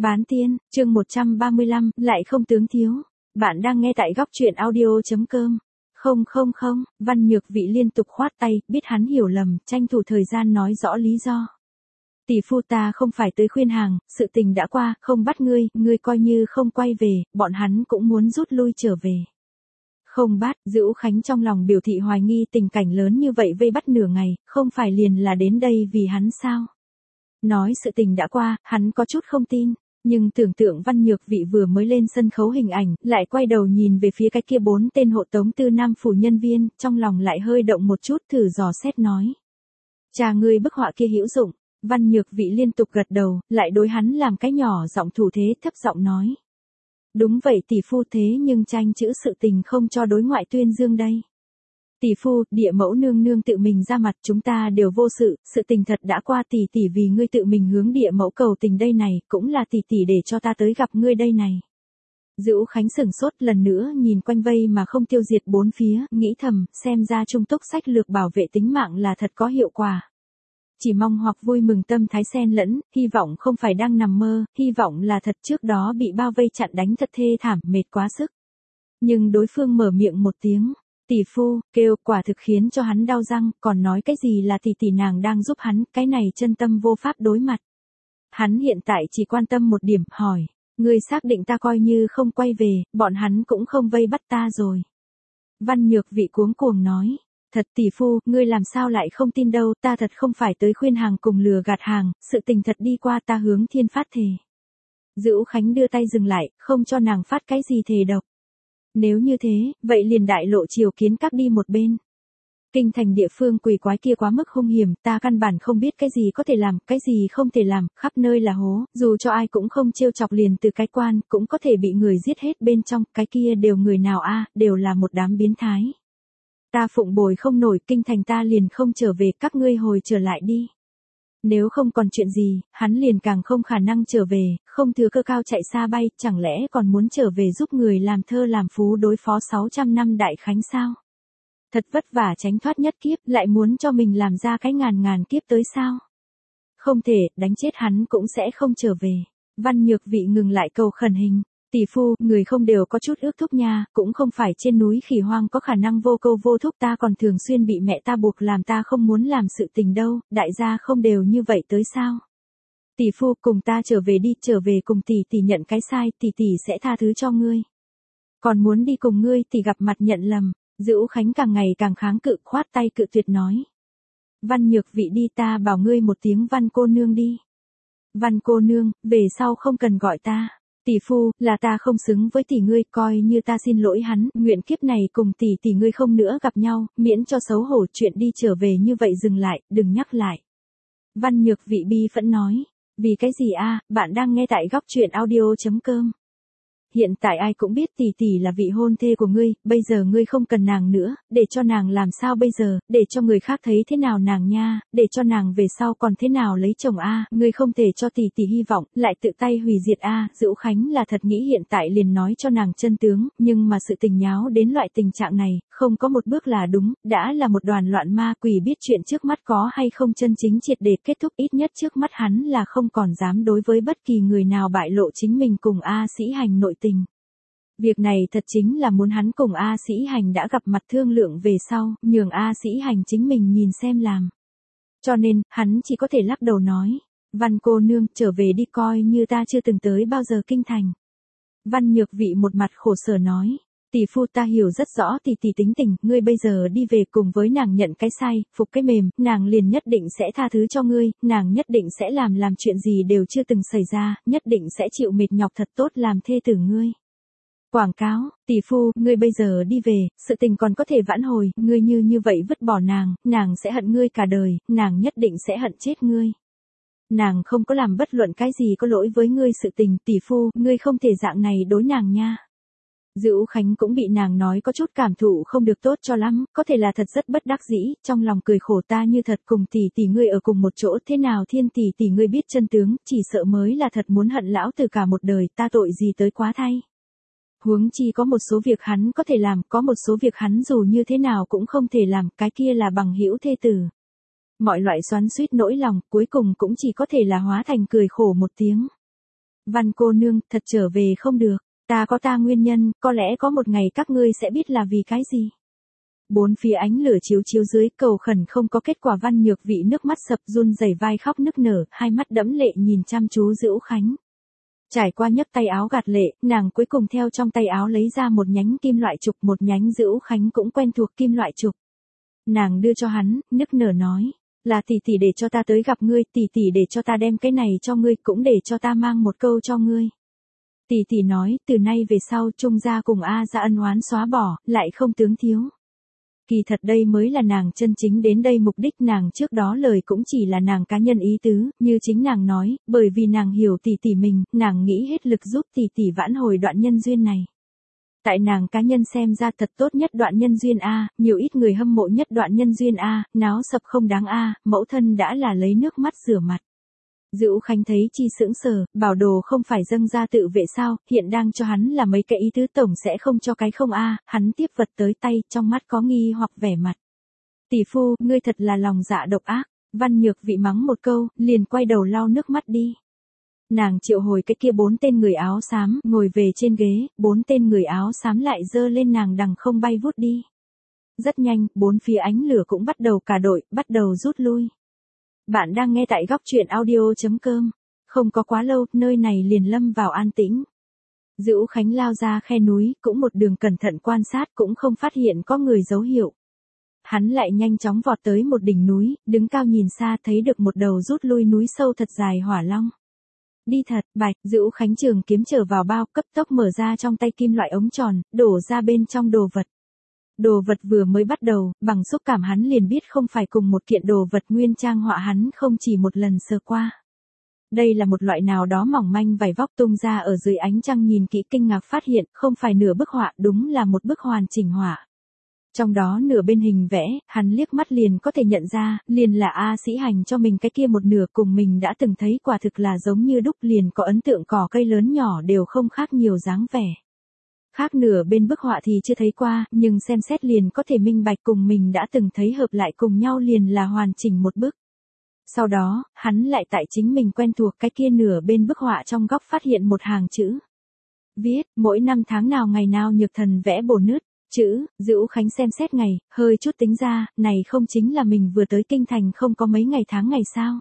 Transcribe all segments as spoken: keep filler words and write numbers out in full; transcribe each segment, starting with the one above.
Bán tiên, chương một trăm ba mươi lăm, lại không tướng thiếu. Bạn đang nghe tại góc truyện audio.com. Không không không, Văn Nhược Vị liên tục khoát tay, biết hắn hiểu lầm, tranh thủ thời gian nói rõ lý do. Tỷ phu ta không phải tới khuyên hàng, sự tình đã qua, không bắt ngươi, ngươi coi như không quay về, bọn hắn cũng muốn rút lui trở về. Không bắt, Dữ Khánh trong lòng biểu thị hoài nghi tình cảnh lớn như vậy vây bắt nửa ngày, không phải liền là đến đây vì hắn sao? Nói sự tình đã qua, hắn có chút không tin, nhưng tưởng tượng Văn Nhược Vị vừa mới lên sân khấu hình ảnh, lại quay đầu nhìn về phía cái kia bốn tên hộ tống tư nam phủ nhân viên, trong lòng lại hơi động một chút thử dò xét nói. Cha ngươi bức họa kia hữu dụng, Văn Nhược Vị liên tục gật đầu, lại đối hắn làm cái nhỏ giọng thủ thế thấp giọng nói. Đúng vậy tỷ phu, thế nhưng tranh chữ sự tình không cho đối ngoại tuyên dương đây. Tỷ phu, địa mẫu nương nương tự mình ra mặt, chúng ta đều vô sự, sự tình thật đã qua, tỷ tỷ vì ngươi tự mình hướng địa mẫu cầu tình đây này, cũng là tỷ tỷ để cho ta tới gặp ngươi đây này. Dữ Khánh sửng sốt lần nữa nhìn quanh vây mà không tiêu diệt bốn phía, nghĩ thầm, xem ra trung túc sách lược bảo vệ tính mạng là thật có hiệu quả. Chỉ mong hoặc vui mừng tâm thái xen lẫn, hy vọng không phải đang nằm mơ, hy vọng là thật, trước đó bị bao vây chặn đánh thật thê thảm, mệt quá sức. Nhưng đối phương mở miệng một tiếng. Tỷ phu, kêu, quả thực khiến cho hắn đau răng, còn nói cái gì là tỷ tỷ nàng đang giúp hắn, cái này chân tâm vô pháp đối mặt. Hắn hiện tại chỉ quan tâm một điểm, hỏi, ngươi xác định ta coi như không quay về, bọn hắn cũng không vây bắt ta rồi. Văn Nhược Vị cuống cuồng nói, thật tỷ phu, ngươi làm sao lại không tin đâu, ta thật không phải tới khuyên hàng cùng lừa gạt hàng, sự tình thật đi qua, ta hướng thiên phát thề. Dữ Khánh đưa tay dừng lại, không cho nàng phát cái gì thề độc. Nếu như thế, vậy liền đại lộ triều kiến các đi một bên. Kinh thành địa phương quỷ quái kia quá mức hung hiểm, ta căn bản không biết cái gì có thể làm, cái gì không thể làm, khắp nơi là hố, dù cho ai cũng không trêu chọc liền từ cái quan, cũng có thể bị người giết hết bên trong, cái kia đều người nào a, đều là một đám biến thái. Ta phụng bồi không nổi, kinh thành ta liền không trở về, các ngươi hồi trở lại đi. Nếu không còn chuyện gì, hắn liền càng không khả năng trở về, không thừa cơ cao chạy xa bay, chẳng lẽ còn muốn trở về giúp người làm thơ làm phú đối phó sáu trăm năm đại khánh sao? Thật vất vả tránh thoát nhất kiếp, lại muốn cho mình làm ra cái ngàn ngàn kiếp tới sao? Không thể, đánh chết hắn cũng sẽ không trở về. Văn Nhược Vị ngừng lại cầu khẩn hình. Tỷ phu, người không đều có chút ước thúc nha, cũng không phải trên núi khỉ hoang có khả năng vô câu vô thúc, ta còn thường xuyên bị mẹ ta buộc làm, ta không muốn làm sự tình đâu, đại gia không đều như vậy tới sao? Tỷ phu, cùng ta trở về đi, trở về cùng tỷ tỷ nhận cái sai, tỷ tỷ sẽ tha thứ cho ngươi. Còn muốn đi cùng ngươi thì gặp mặt nhận lầm. Dữ Khánh càng ngày càng kháng cự, khoát tay cự tuyệt nói. Văn Nhược Vị đi, ta bảo ngươi một tiếng Văn cô nương đi. Văn cô nương, về sau không cần gọi ta. Tỷ phu, là ta không xứng với tỷ ngươi, coi như ta xin lỗi hắn, nguyện kiếp này cùng tỷ tỷ ngươi không nữa gặp nhau, miễn cho xấu hổ, chuyện đi trở về như vậy dừng lại, đừng nhắc lại. Văn Nhược Vị bi phẫn nói, vì cái gì a, bạn đang nghe tại góc truyện audio.com. Hiện tại ai cũng biết tỷ tỷ là vị hôn thê của ngươi, bây giờ ngươi không cần nàng nữa, để cho nàng làm sao bây giờ, để cho người khác thấy thế nào nàng nha, để cho nàng về sau còn thế nào lấy chồng a, ngươi không thể cho tỷ tỷ hy vọng, lại tự tay hủy diệt a. Dữ Khánh là thật nghĩ hiện tại liền nói cho nàng chân tướng, nhưng mà sự tình nháo đến loại tình trạng này, không có một bước là đúng, đã là một đoàn loạn ma quỷ, biết chuyện trước mắt có hay không chân chính triệt để kết thúc, ít nhất trước mắt hắn là không còn dám đối với bất kỳ người nào bại lộ chính mình cùng A Sĩ Hành nội tình. Việc này thật chính là muốn hắn cùng A Sĩ Hành đã gặp mặt thương lượng về sau, nhường A Sĩ Hành chính mình nhìn xem làm. Cho nên, hắn chỉ có thể lắc đầu nói, Văn cô nương, trở về đi, coi như ta chưa từng tới bao giờ kinh thành. Văn Nhược Vị một mặt khổ sở nói, tỷ phu, ta hiểu rất rõ tỷ tỷ tính tình, ngươi bây giờ đi về cùng với nàng nhận cái sai, phục cái mềm, nàng liền nhất định sẽ tha thứ cho ngươi, nàng nhất định sẽ làm làm chuyện gì đều chưa từng xảy ra, nhất định sẽ chịu mệt nhọc thật tốt làm thê tử ngươi. Quảng cáo, tỷ phu, ngươi bây giờ đi về, sự tình còn có thể vãn hồi, ngươi như như vậy vứt bỏ nàng, nàng sẽ hận ngươi cả đời, nàng nhất định sẽ hận chết ngươi. Nàng không có làm bất luận cái gì có lỗi với ngươi, sự tình, tỷ phu, ngươi không thể dạng này đối nàng nha. Dữ Khánh cũng bị nàng nói có chút cảm thụ không được tốt cho lắm, có thể là thật rất bất đắc dĩ, trong lòng cười khổ, ta như thật cùng tỷ tỷ ngươi ở cùng một chỗ, thế nào thiên tỷ tỷ ngươi biết chân tướng, chỉ sợ mới là thật muốn hận lão từ cả một đời, ta tội gì tới quá thay. Huống chi có một số việc hắn có thể làm, có một số việc hắn dù như thế nào cũng không thể làm, cái kia là bằng hữu thê tử. Mọi loại xoắn xuýt nỗi lòng, cuối cùng cũng chỉ có thể là hóa thành cười khổ một tiếng. Văn cô nương, thật trở về không được, ta có ta nguyên nhân, có lẽ có một ngày các ngươi sẽ biết là vì cái gì. Bốn phía ánh lửa chiếu chiếu dưới, cầu khẩn không có kết quả. Văn Nhược Vị nước mắt sập, run rẩy vai khóc nức nở, hai mắt đẫm lệ nhìn chăm chú Dữu Khánh. Trải qua nhấc tay áo gạt lệ, nàng cuối cùng theo trong tay áo lấy ra một nhánh kim loại trục, một nhánh Dữu Khánh cũng quen thuộc kim loại trục. Nàng đưa cho hắn, nức nở nói, là tỷ tỷ để cho ta tới gặp ngươi, tỷ tỷ để cho ta đem cái này cho ngươi, cũng để cho ta mang một câu cho ngươi. Tỷ tỷ nói, từ nay về sau Trung gia cùng A gia ân oán xóa bỏ, lại không tướng thiếu. Kỳ thật đây mới là nàng chân chính đến đây mục đích. Nàng trước đó lời cũng chỉ là nàng cá nhân ý tứ, như chính nàng nói, bởi vì nàng hiểu tỷ tỷ mình, nàng nghĩ hết lực giúp tỷ tỷ vãn hồi đoạn nhân duyên này. Tại nàng cá nhân xem ra thật tốt nhất đoạn nhân duyên A, nhiều ít người hâm mộ nhất đoạn nhân duyên A, náo sập không đáng A, mẫu thân đã là lấy nước mắt rửa mặt. Dữu Khánh thấy chi sững sờ, bảo đồ không phải dâng ra tự vệ sao, hiện đang cho hắn là mấy cái ý tứ tổng sẽ không cho cái không a. Hắn tiếp vật tới tay, trong mắt có nghi hoặc vẻ mặt. Tỷ phu, ngươi thật là lòng dạ độc ác. Văn Nhược Vị mắng một câu, liền quay đầu lau nước mắt đi. Nàng triệu hồi cái kia bốn tên người áo xám, ngồi về trên ghế, bốn tên người áo xám lại giơ lên nàng đằng không bay vút đi. Rất nhanh, bốn phía ánh lửa cũng bắt đầu cả đội, bắt đầu rút lui. Bạn đang nghe tại góc truyện audio.com. Không có quá lâu, nơi này liền lâm vào an tĩnh. Dữu Khánh lao ra khe núi, cũng một đường cẩn thận quan sát, cũng không phát hiện có người dấu hiệu. Hắn lại nhanh chóng vọt tới một đỉnh núi, đứng cao nhìn xa thấy được một đầu rút lui núi sâu thật dài hỏa long. Đi thật, bạch, Dữu Khánh trường kiếm trở vào bao, cấp tốc mở ra trong tay kim loại ống tròn, đổ ra bên trong đồ vật. Đồ vật vừa mới bắt đầu, bằng xúc cảm hắn liền biết không phải cùng một kiện đồ vật nguyên trang họa hắn không chỉ một lần sờ qua. Đây là một loại nào đó mỏng manh vải vóc tung ra ở dưới ánh trăng, nhìn kỹ kinh ngạc phát hiện không phải nửa bức họa, đúng là một bức hoàn chỉnh họa. Trong đó nửa bên hình vẽ, hắn liếc mắt liền có thể nhận ra, liền là A Sĩ Hành cho mình cái kia một nửa cùng mình đã từng thấy quả thực là giống như đúc, liền có ấn tượng cỏ cây lớn nhỏ đều không khác nhiều dáng vẻ. Khác nửa bên bức họa thì chưa thấy qua, nhưng xem xét liền có thể minh bạch cùng mình đã từng thấy hợp lại cùng nhau liền là hoàn chỉnh một bức. Sau đó, hắn lại tại chính mình quen thuộc cái kia nửa bên bức họa trong góc phát hiện một hàng chữ. Viết, mỗi năm tháng nào ngày nào Nhược Thần vẽ bổ nứt. Chữ, Dữu Khánh xem xét ngày, hơi chút tính ra, này không chính là mình vừa tới kinh thành không có mấy ngày tháng ngày sao.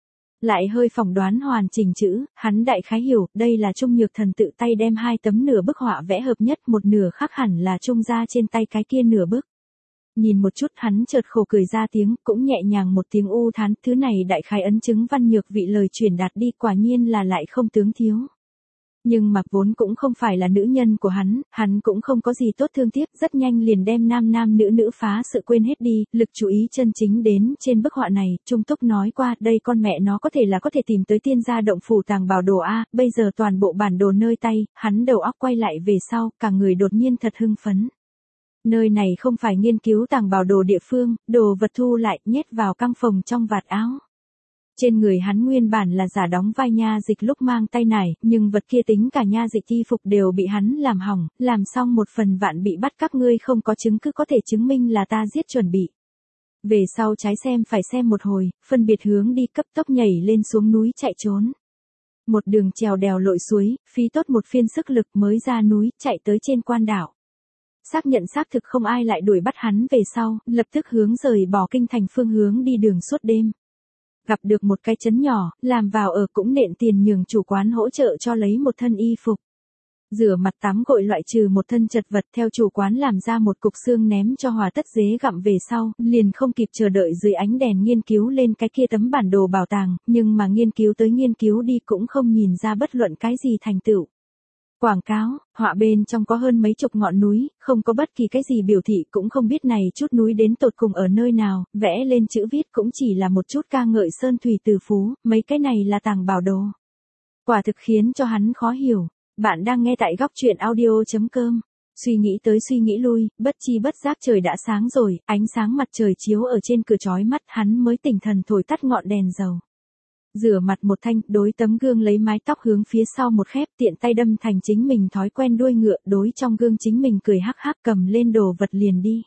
Lại hơi phỏng đoán hoàn chỉnh chữ, hắn đại khái hiểu, đây là Trung Nhược Thần tự tay đem hai tấm nửa bức họa vẽ hợp nhất, một nửa khác hẳn là Trung ra trên tay cái kia nửa bức. Nhìn một chút hắn chợt khổ cười ra tiếng, cũng nhẹ nhàng một tiếng u thán, thứ này đại khái ấn chứng Văn Nhược Vị lời truyền đạt đi, quả nhiên là lại không tướng thiếu. Nhưng mà vốn cũng không phải là nữ nhân của hắn, hắn cũng không có gì tốt thương tiếc, rất nhanh liền đem nam nam nữ nữ phá sự quên hết đi, lực chú ý chân chính đến trên bức họa này. Trung Túc nói qua, đây con mẹ nó có thể là có thể tìm tới tiên gia động phủ tàng bảo đồ A, bây giờ toàn bộ bản đồ nơi tay, hắn đầu óc quay lại về sau, cả người đột nhiên thật hưng phấn. Nơi này không phải nghiên cứu tàng bảo đồ địa phương, đồ vật thu lại, nhét vào căng phòng trong vạt áo. Trên người hắn nguyên bản là giả đóng vai nha dịch lúc mang tay nải, nhưng vật kia tính cả nha dịch y phục đều bị hắn làm hỏng, làm xong một phần vạn bị bắt, các ngươi không có chứng cứ có thể chứng minh là ta giết chuẩn bị. Về sau trái xem phải xem một hồi, phân biệt hướng đi, cấp tốc nhảy lên xuống núi chạy trốn. Một đường trèo đèo lội suối, phí tốt một phiên sức lực mới ra núi, chạy tới trên quan đảo. Xác nhận xác thực không ai lại đuổi bắt hắn về sau, lập tức hướng rời bỏ kinh thành phương hướng đi đường suốt đêm. Gặp được một cái trấn nhỏ, làm vào ở cũng nện tiền nhường chủ quán hỗ trợ cho lấy một thân y phục. Rửa mặt tắm gội loại trừ một thân chật vật, theo chủ quán làm ra một cục xương ném cho Hòa Tất Dế gặm về sau, liền không kịp chờ đợi dưới ánh đèn nghiên cứu lên cái kia tấm bản đồ bảo tàng, nhưng mà nghiên cứu tới nghiên cứu đi cũng không nhìn ra bất luận cái gì thành tựu. Quảng cáo, họa bên trong có hơn mấy chục ngọn núi, không có bất kỳ cái gì biểu thị, cũng không biết này chút núi đến tột cùng ở nơi nào, vẽ lên chữ viết cũng chỉ là một chút ca ngợi sơn thủy từ phú, mấy cái này là tàng bảo đồ. Quả thực khiến cho hắn khó hiểu. Bạn đang nghe tại góc truyện audio.com. Suy nghĩ tới suy nghĩ lui, bất chi bất giác trời đã sáng rồi, ánh sáng mặt trời chiếu ở trên cửa chói mắt, hắn mới tỉnh thần thổi tắt ngọn đèn dầu. Rửa mặt một thanh, đối tấm gương lấy mái tóc hướng phía sau một khép, tiện tay đâm thành chính mình thói quen đuôi ngựa, đối trong gương chính mình cười hắc hắc, cầm lên đồ vật liền đi.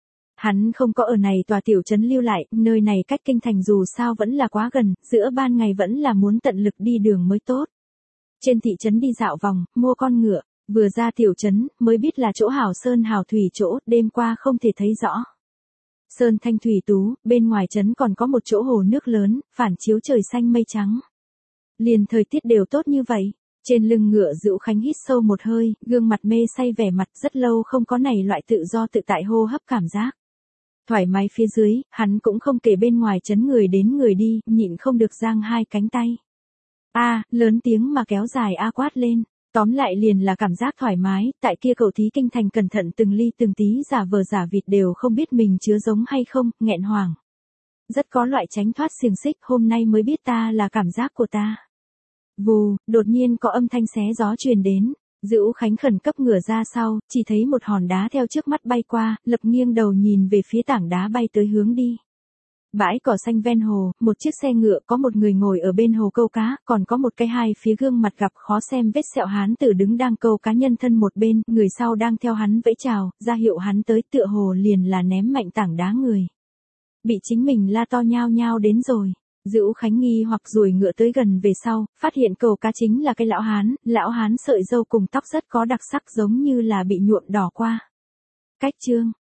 Hắn không có ở này tòa tiểu trấn lưu lại, nơi này cách kinh thành dù sao vẫn là quá gần, giữa ban ngày vẫn là muốn tận lực đi đường mới tốt. Trên thị trấn đi dạo vòng, mua con ngựa, vừa ra tiểu trấn, mới biết là chỗ hảo sơn hảo thủy chỗ, đêm qua không thể thấy rõ. Sơn thanh thủy tú, bên ngoài trấn còn có một chỗ hồ nước lớn, phản chiếu trời xanh mây trắng. Liền thời tiết đều tốt như vậy. Trên lưng ngựa Dữu Khánh hít sâu một hơi, gương mặt mê say vẻ mặt, rất lâu không có này loại tự do tự tại hô hấp cảm giác. Thoải mái phía dưới, hắn cũng không kể bên ngoài trấn người đến người đi, nhịn không được giang hai cánh tay. A, lớn tiếng mà kéo dài a quát lên. Tóm lại liền là cảm giác thoải mái, tại kia cậu thí kinh thành cẩn thận từng ly từng tí giả vờ giả vịt đều không biết mình chứa giống hay không, nghẹn hoàng. Rất có loại tránh thoát xiềng xích, hôm nay mới biết ta là cảm giác của ta. Vù, đột nhiên có âm thanh xé gió truyền đến, Dữu Khánh khẩn cấp ngửa ra sau, chỉ thấy một hòn đá theo trước mắt bay qua, lập nghiêng đầu nhìn về phía tảng đá bay tới hướng đi. Bãi cỏ xanh ven hồ, một chiếc xe ngựa có một người ngồi ở bên hồ câu cá, còn có một cái hai phía gương mặt gặp khó xem vết sẹo hán tử đứng đang câu cá nhân thân một bên, người sau đang theo hắn vẫy chào, ra hiệu hắn tới tựa hồ liền là ném mạnh tảng đá người. Bị chính mình la to nhao nhao đến rồi. Dữu Khánh nghi hoặc ruồi ngựa tới gần về sau, phát hiện câu cá chính là cái lão hán, lão hán sợi râu cùng tóc rất có đặc sắc giống như là bị nhuộm đỏ qua. Cách chương